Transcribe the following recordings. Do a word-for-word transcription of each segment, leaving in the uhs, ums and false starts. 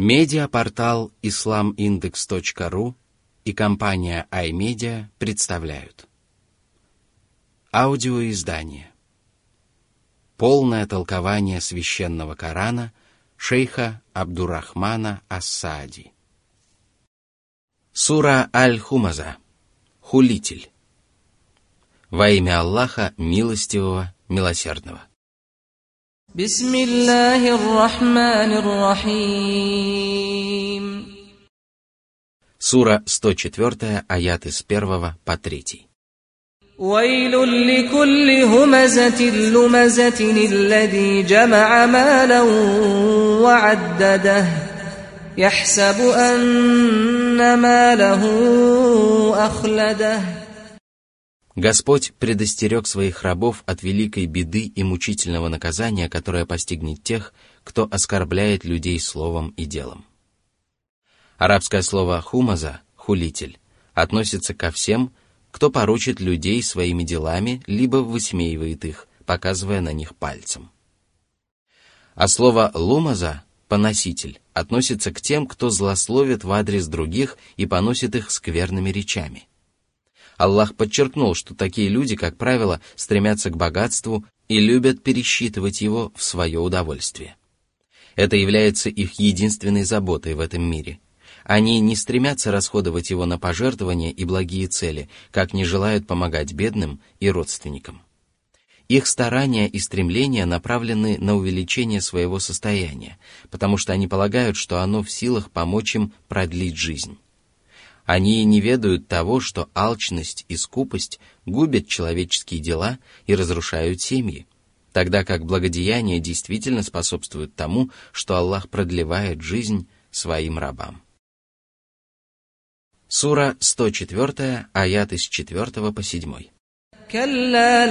Медиапортал ислам индекс точка ру и компания iMedia представляют аудиоиздание «Полное толкование священного Корана» шейха Абдуррахмана ас-Саади. Сура Аль-Хумаза. Хулитель. Во имя Аллаха Милостивого, Милосердного. Бисмиллахир рахманир рахим. Сура сто четыре, аяты с первого по третий. ويل لكل همزة لمزة الذي جمع مالا وعدده يحسب أن ماله أخلده. Господь предостерег своих рабов от великой беды и мучительного наказания, которое постигнет тех, кто оскорбляет людей словом и делом. Арабское слово «хумаза» — «хулитель» относится ко всем, кто порочит людей своими делами, либо высмеивает их, показывая на них пальцем. А слово «лумаза» — «поноситель» относится к тем, кто злословит в адрес других и поносит их скверными речами. Аллах подчеркнул, что такие люди, как правило, стремятся к богатству и любят пересчитывать его в свое удовольствие. Это является их единственной заботой в этом мире. Они не стремятся расходовать его на пожертвования и благие цели, как не желают помогать бедным и родственникам. Их старания и стремления направлены на увеличение своего состояния, потому что они полагают, что оно в силах помочь им продлить жизнь. Они не ведают того, что алчность и скупость губят человеческие дела и разрушают семьи, тогда как благодеяние действительно способствует тому, что Аллах продлевает жизнь своим рабам. Сура сто четыре, аяты с четвёртого по седьмой. كلا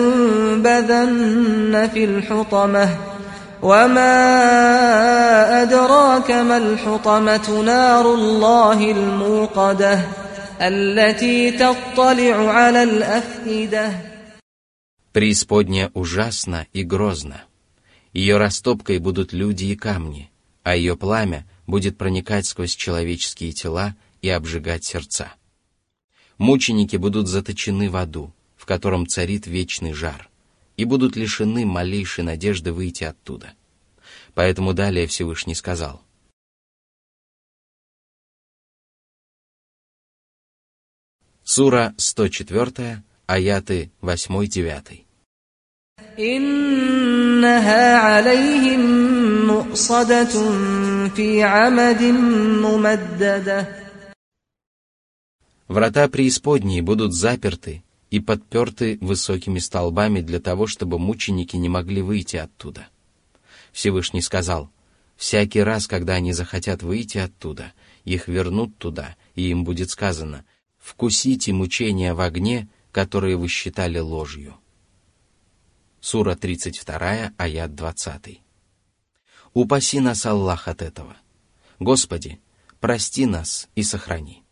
لينبذن في الحطمة وما أدراك ما الحطمة نار الله الموقدة التي تطلع على الأفئدة. Преисподняя ужасна и грозна. Ее растопкой будут люди и камни, а ее пламя будет проникать сквозь человеческие тела и обжигать сердца. Мученики будут заточены в аду, в котором царит вечный жар, и будут лишены малейшей надежды выйти оттуда. Поэтому далее Всевышний сказал: Сура сто четыре, аяты восемь-девять. إنها عليهم مؤصدة في عمد ممددة. Врата преисподней будут заперты и подперты высокими столбами для того, чтобы мученики не могли выйти оттуда. Всевышний сказал: всякий раз, когда они захотят выйти оттуда, их вернут туда, и им будет сказано: вкусите мучения в огне, которые вы считали ложью. Сура тридцать два, аят двадцать. Упаси нас, Аллах, от этого. Господи, прости нас и сохрани.